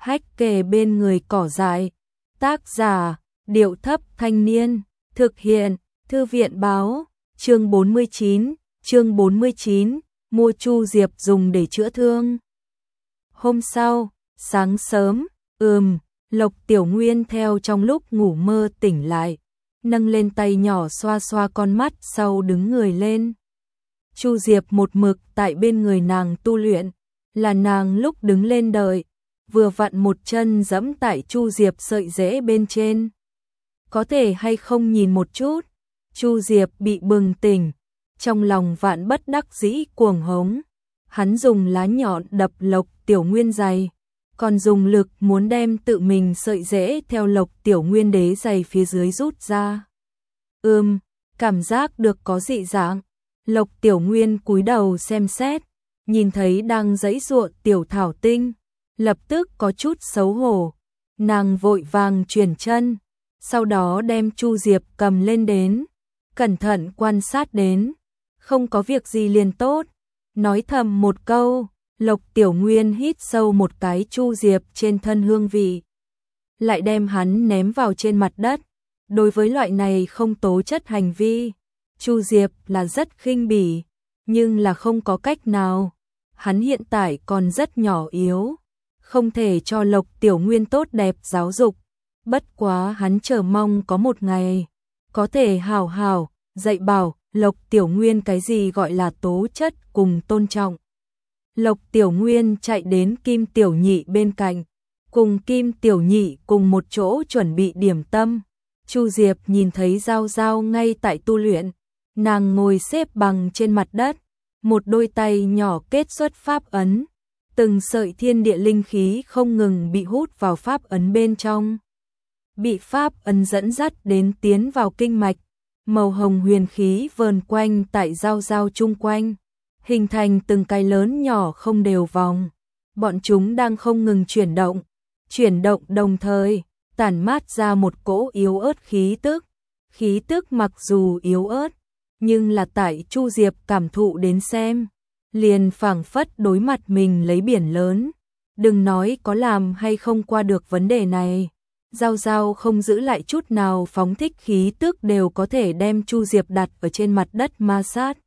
hách kề bên người cỏ dại. Tác giả, Điệu Thấp Thanh Niên. Thực hiện, Thư viện Báo. Chương 49, mua Chu Diệp dùng để chữa thương. Hôm sau, sáng sớm, Lộc Tiểu Nguyên theo trong lúc ngủ mơ tỉnh lại, nâng lên tay nhỏ xoa xoa con mắt sau đứng người lên. Chu Diệp một mực tại bên người nàng tu luyện, là nàng lúc đứng lên đợi, vừa vặn một chân giẫm tại Chu Diệp sợi rễ bên trên. Có thể hay không nhìn một chút? Chu Diệp bị bừng tỉnh, trong lòng vạn bất đắc dĩ cuồng hống. Hắn dùng lá nhọn đập Lộc Tiểu Nguyên giày, còn dùng lực muốn đem tự mình sợi rễ theo Lộc Tiểu Nguyên đế giày phía dưới rút ra. Cảm giác được có dị dạng. Lộc Tiểu Nguyên cúi đầu xem xét, nhìn thấy đang giãy giụa Tiểu Thảo Tinh, lập tức có chút xấu hổ. Nàng vội vàng chuyển chân, sau đó đem Chu Diệp cầm lên đến, cẩn thận quan sát đến, không có việc gì liền tốt. Nói thầm một câu, Lộc Tiểu Nguyên hít sâu một cái Chu Diệp trên thân hương vị, lại đem hắn ném vào trên mặt đất. Đối với loại này không tố chất hành vi, Chu Diệp là rất khinh bỉ, nhưng là không có cách nào. Hắn hiện tại còn rất nhỏ yếu, không thể cho Lộc Tiểu Nguyên tốt đẹp giáo dục. Bất quá hắn chờ mong có một ngày có thể hào hào dạy bảo Lộc Tiểu Nguyên cái gì gọi là tố chất cùng tôn trọng. Lộc Tiểu Nguyên chạy đến Kim Tiểu Nhị bên cạnh, cùng Kim Tiểu Nhị cùng một chỗ chuẩn bị điểm tâm. Chu Diệp nhìn thấy Giao Giao ngay tại tu luyện, nàng ngồi xếp bằng trên mặt đất, một đôi tay nhỏ kết xuất pháp ấn, từng sợi thiên địa linh khí không ngừng bị hút vào pháp ấn bên trong, bị pháp ấn dẫn dắt đến tiến vào kinh mạch. Màu hồng huyền khí vờn quanh tại Giao Giao chung quanh, hình thành từng cái lớn nhỏ không đều vòng. Bọn chúng đang không ngừng chuyển động đồng thời tản mát ra một cỗ yếu ớt khí tức. Khí tức mặc dù yếu ớt, nhưng là tại Chu Diệp cảm thụ đến xem, liền phảng phất đối mặt mình lấy biển lớn. Đừng nói có làm hay không qua được vấn đề này, Giao Giao không giữ lại chút nào phóng thích khí tức đều có thể đem Chu Diệp đặt ở trên mặt đất ma sát.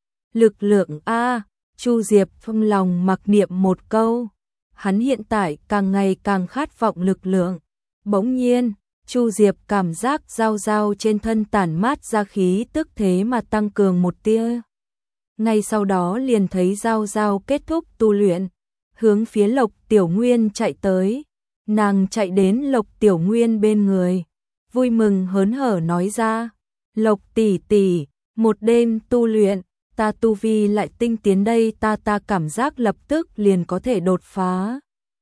Lực lượng a, Chu Diệp trong lòng mặc niệm một câu, hắn hiện tại càng ngày càng khát vọng lực lượng. Bỗng nhiên, Chu Diệp cảm giác Giao Giao trên thân tản mát ra khí tức thế mà tăng cường một tia. Ngay sau đó liền thấy Giao Giao kết thúc tu luyện, hướng phía Lộc Tiểu Nguyên chạy tới. Nàng chạy đến Lộc Tiểu Nguyên bên người, vui mừng hớn hở nói ra: Lộc tỷ tỷ, một đêm tu luyện, ta tu vi lại tinh tiến đây, ta cảm giác lập tức liền có thể đột phá.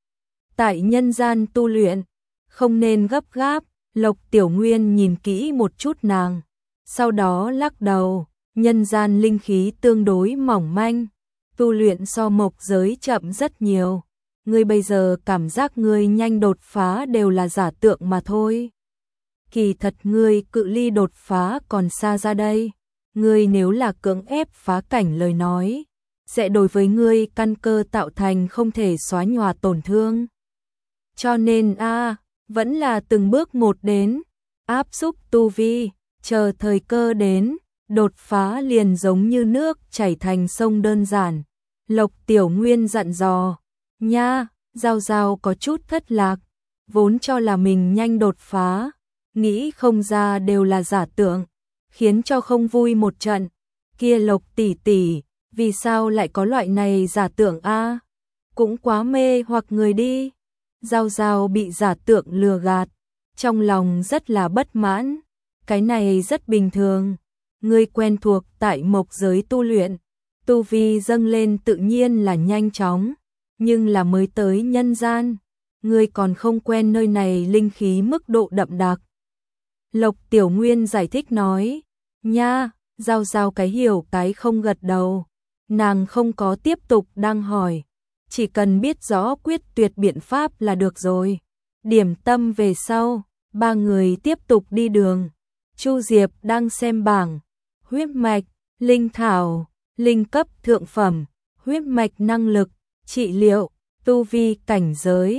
Tại nhân gian tu luyện, không nên gấp gáp. Lộc Tiểu Nguyên nhìn kỹ một chút nàng, sau đó lắc đầu, nhân gian linh khí tương đối mỏng manh, tu luyện so mộc giới chậm rất nhiều. Ngươi bây giờ cảm giác ngươi nhanh đột phá đều là giả tượng mà thôi. Kỳ thật ngươi cự ly đột phá còn xa ra đây. Ngươi nếu là cưỡng ép phá cảnh lời nói, sẽ đối với ngươi căn cơ tạo thành không thể xóa nhòa tổn thương. Cho nên vẫn là từng bước một đến, áp xúc tu vi, chờ thời cơ đến, đột phá liền giống như nước chảy thành sông đơn giản. Lộc Tiểu Nguyên dặn dò. Nha, Giao Giao có chút thất lạc, vốn cho là mình nhanh đột phá, nghĩ không ra đều là giả tượng, khiến cho không vui một trận. Kia Lộc tỷ tỷ, vì sao lại có loại này giả tượng a? Cũng quá mê hoặc người đi. Giao Giao bị giả tượng lừa gạt, trong lòng rất là bất mãn. Cái này rất bình thường, ngươi quen thuộc tại mộc giới tu luyện, tu vi dâng lên tự nhiên là nhanh chóng. Nhưng là mới tới nhân gian, ngươi còn không quen nơi này linh khí mức độ đậm đặc. Lộc Tiểu Nguyên giải thích nói. Nha, Giao Giao cái hiểu cái không gật đầu. Nàng không có tiếp tục đang hỏi, chỉ cần biết rõ quyết tuyệt biện pháp là được rồi. Điểm tâm về sau, ba người tiếp tục đi đường. Chu Diệp đang xem bảng, huyết mạch, linh thảo, linh cấp thượng phẩm, huyết mạch năng lực, trị liệu, tu vi cảnh giới,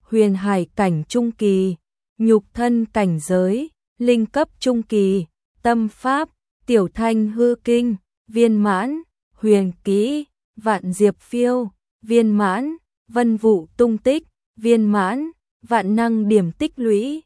huyền hải cảnh trung kỳ, nhục thân cảnh giới, linh cấp trung kỳ, tâm pháp, tiểu thanh hư kinh, viên mãn, huyền kỹ, vạn diệp phiêu, viên mãn, vân vụ tung tích, viên mãn, vạn năng điểm tích lũy,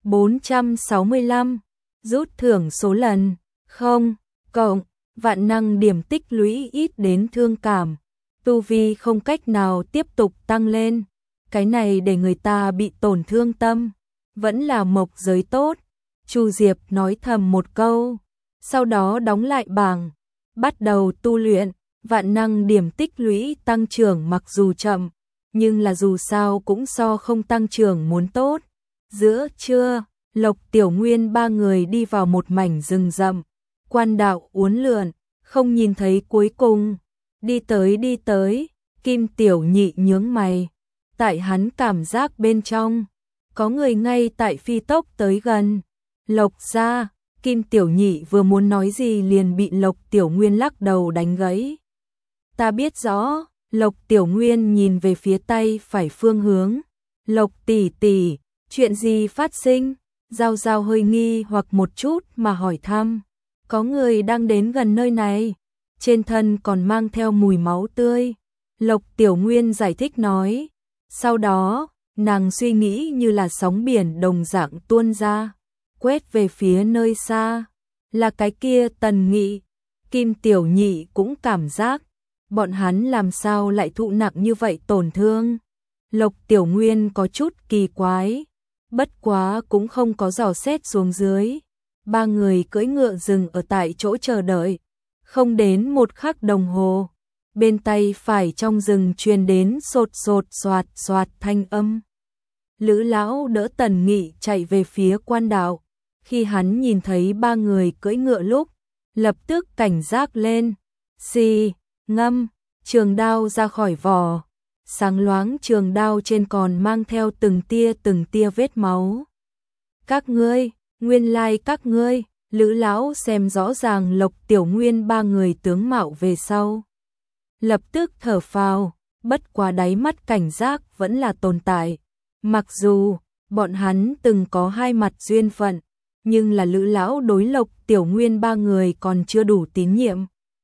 465, rút thưởng số lần, 0, cộng, vạn năng điểm tích lũy ít đến thương cảm, tu vi không cách nào tiếp tục tăng lên, cái này để người ta bị tổn thương tâm, vẫn là mộc giới tốt. Chu Diệp nói thầm một câu, sau đó đóng lại bảng, bắt đầu tu luyện, vạn năng điểm tích lũy tăng trưởng mặc dù chậm, nhưng là dù sao cũng so không tăng trưởng muốn tốt. Giữa trưa, Lộc Tiểu Nguyên ba người đi vào một mảnh rừng rậm, quan đạo uốn lượn, không nhìn thấy cuối cùng. Đi tới, Kim Tiểu Nhị nhướng mày, tại hắn cảm giác bên trong, có người ngay tại phi tốc tới gần. Lộc gia, Kim Tiểu Nhị vừa muốn nói gì liền bị Lộc Tiểu Nguyên lắc đầu đánh gãy. Ta biết rõ, Lộc Tiểu Nguyên nhìn về phía tay phải phương hướng. Lộc tỷ tỷ, chuyện gì phát sinh? Giao Giao hơi nghi hoặc một chút mà hỏi thăm. Có người đang đến gần nơi này, trên thân còn mang theo mùi máu tươi. Lộc Tiểu Nguyên giải thích nói. Sau đó, nàng suy nghĩ như là sóng biển đồng dạng tuôn ra, quét về phía nơi xa, là cái kia Tần Nghị. Kim Tiểu Nhị cũng cảm giác, bọn hắn làm sao lại thụ nặng như vậy tổn thương. Lộc Tiểu Nguyên có chút kỳ quái, bất quá cũng không có dò xét xuống dưới. Ba người cưỡi ngựa dừng ở tại chỗ chờ đợi, không đến một khắc đồng hồ. Bên tay phải trong rừng truyền đến sột sột soạt soạt thanh âm. Lữ lão đỡ Tần Nghị chạy về phía quan đạo. Khi hắn nhìn thấy ba người cưỡi ngựa lúc, lập tức cảnh giác lên. Xì, ngâm, trường đao ra khỏi vỏ. Sáng loáng trường đao trên còn mang theo từng tia vết máu. Các ngươi, nguyên lai các ngươi, Lữ lão xem rõ ràng Lộc Tiểu Nguyên ba người tướng mạo về sau. Lập tức thở phào, bất quá đáy mắt cảnh giác vẫn là tồn tại. Mặc dù, bọn hắn từng có hai mặt duyên phận, nhưng là Lữ lão đối Lộc Tiểu Nguyên ba người còn chưa đủ tín nhiệm.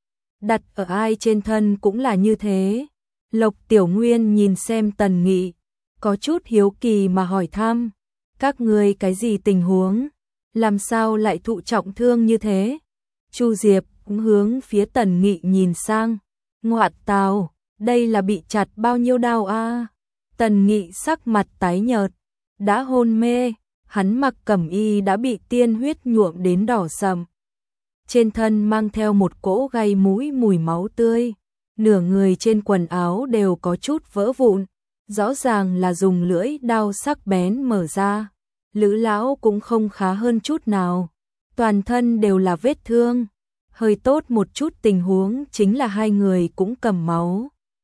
Đặt ở ai trên thân cũng là như thế. Lộc Tiểu Nguyên nhìn xem Tần Nghị, có chút hiếu kỳ mà hỏi thăm. Các ngươi cái gì tình huống? Làm sao lại thụ trọng thương như thế? Chu Diệp cũng hướng phía Tần Nghị nhìn sang. Ngoạt tào, đây là bị chặt bao nhiêu đao a? Tần Nghị sắc mặt tái nhợt, đã hôn mê, hắn mặc cẩm y đã bị tiên huyết nhuộm đến đỏ sậm. Trên thân mang theo một cỗ gai mũi mùi máu tươi, nửa người trên quần áo đều có chút vỡ vụn, rõ ràng là dùng lưỡi đao sắc bén mở ra. Lữ lão cũng không khá hơn chút nào, toàn thân đều là vết thương. Hơi tốt một chút tình huống chính là hai người cũng cầm máu.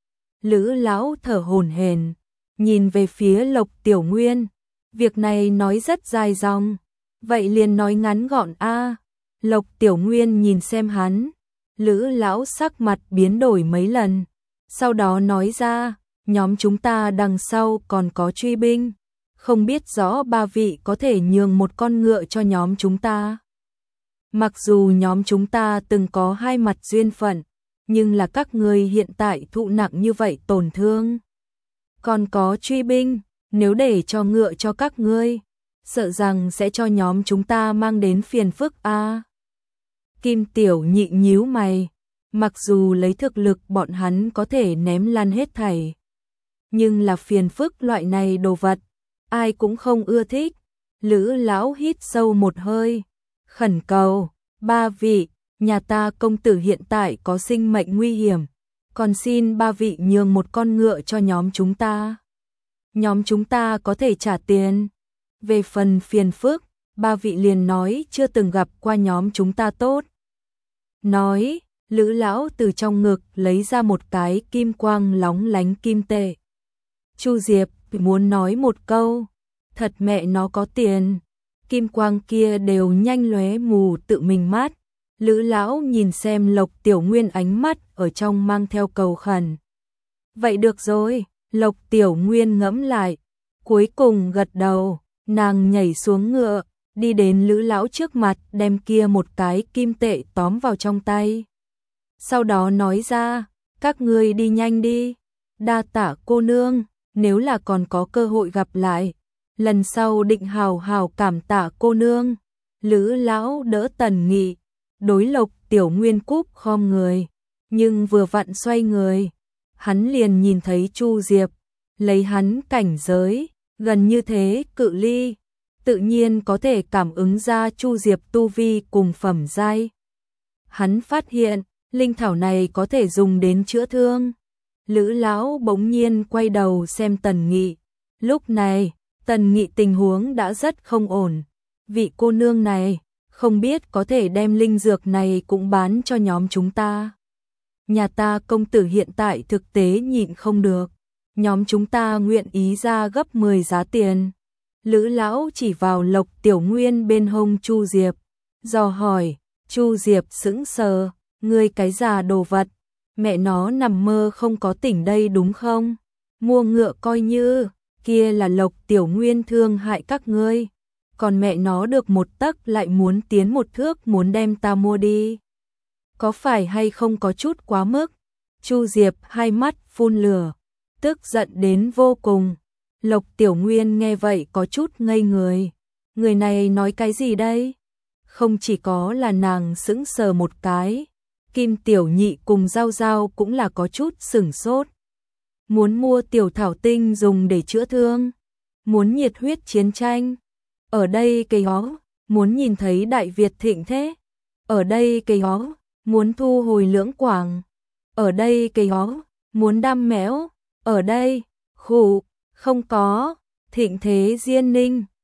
Lữ lão thở hổn hển, nhìn về phía Lộc Tiểu Nguyên, việc này nói rất dài dòng, vậy liền nói ngắn gọn a. Lộc Tiểu Nguyên nhìn xem hắn, Lữ lão sắc mặt biến đổi mấy lần, sau đó nói ra, nhóm chúng ta đằng sau còn có truy binh, không biết rõ ba vị có thể nhường một con ngựa cho nhóm chúng ta. Mặc dù nhóm chúng ta từng có hai mặt duyên phận, nhưng là các ngươi hiện tại thụ nặng như vậy tổn thương. Còn có truy binh, nếu để cho ngựa cho các ngươi, sợ rằng sẽ cho nhóm chúng ta mang đến phiền phức a. Kim Tiểu Nhị nhíu mày, mặc dù lấy thực lực bọn hắn có thể ném lăn hết thảy, nhưng là phiền phức loại này đồ vật, ai cũng không ưa thích. Lữ lão hít sâu một hơi, khẩn cầu, ba vị, nhà ta công tử hiện tại có sinh mệnh nguy hiểm, còn xin ba vị nhường một con ngựa cho nhóm chúng ta. Nhóm chúng ta có thể trả tiền. Về phần phiền phức, ba vị liền nói chưa từng gặp qua nhóm chúng ta tốt. Nói, Lữ lão từ trong ngực lấy ra một cái kim quang lóng lánh kim tệ. Chu Diệp muốn nói một câu, thật mẹ nó có tiền. Kim quang kia đều nhanh lóe mù tự mình mắt. Lữ lão nhìn xem Lộc Tiểu Nguyên ánh mắt ở trong mang theo cầu khẩn. Vậy được rồi, Lộc Tiểu Nguyên ngẫm lại, Cuối cùng gật đầu, nàng nhảy xuống ngựa, đi đến Lữ lão trước mặt, đem kia một cái kim tệ tóm vào trong tay. Sau đó nói ra, các ngươi đi nhanh đi, đa tạ cô nương, nếu là còn có cơ hội gặp lại, lần sau định hào hào cảm tạ cô nương. Lữ lão đỡ Tần Nghị, đối Lộc Tiểu Nguyên cúp khom người, nhưng vừa vặn xoay người, hắn liền nhìn thấy Chu Diệp, lấy hắn cảnh giới, gần như thế cự ly, tự nhiên có thể cảm ứng ra Chu Diệp tu vi cùng phẩm giai. Hắn phát hiện, linh thảo này có thể dùng đến chữa thương. Lữ lão bỗng nhiên quay đầu xem Tần Nghị, lúc này, Tần Nghị tình huống đã rất không ổn. Vị cô nương này, không biết có thể đem linh dược này cũng bán cho nhóm chúng ta. Nhà ta công tử hiện tại thực tế nhịn không được, nhóm chúng ta nguyện ý ra gấp 10 giá tiền. Lữ lão chỉ vào Lộc Tiểu Nguyên bên hông Chu Diệp, dò hỏi. Chu Diệp sững sờ, ngươi cái già đồ vật, mẹ nó nằm mơ không có tỉnh đây đúng không? Mua ngựa coi như, kia là Lộc Tiểu Nguyên thương hại các ngươi, còn mẹ nó được một tấc lại muốn tiến một thước, muốn đem ta mua đi. Có phải hay không có chút quá mức? Chu Diệp hai mắt phun lửa, tức giận đến vô cùng. Lộc Tiểu Nguyên nghe vậy có chút ngây người. Người này nói cái gì đây? Không chỉ có là nàng sững sờ một cái, Kim Tiểu Nhị cùng Giao Giao cũng là có chút sửng sốt. Muốn mua tiểu thảo tinh dùng để chữa thương, muốn nhiệt huyết chiến tranh. Ở đây cây ó, muốn nhìn thấy Đại Việt thịnh thế. Ở đây cây ó, muốn thu hồi Lưỡng Quảng. Ở đây cây ó, muốn đam méo. Ở đây, khụ, không có, thịnh thế Diên Ninh.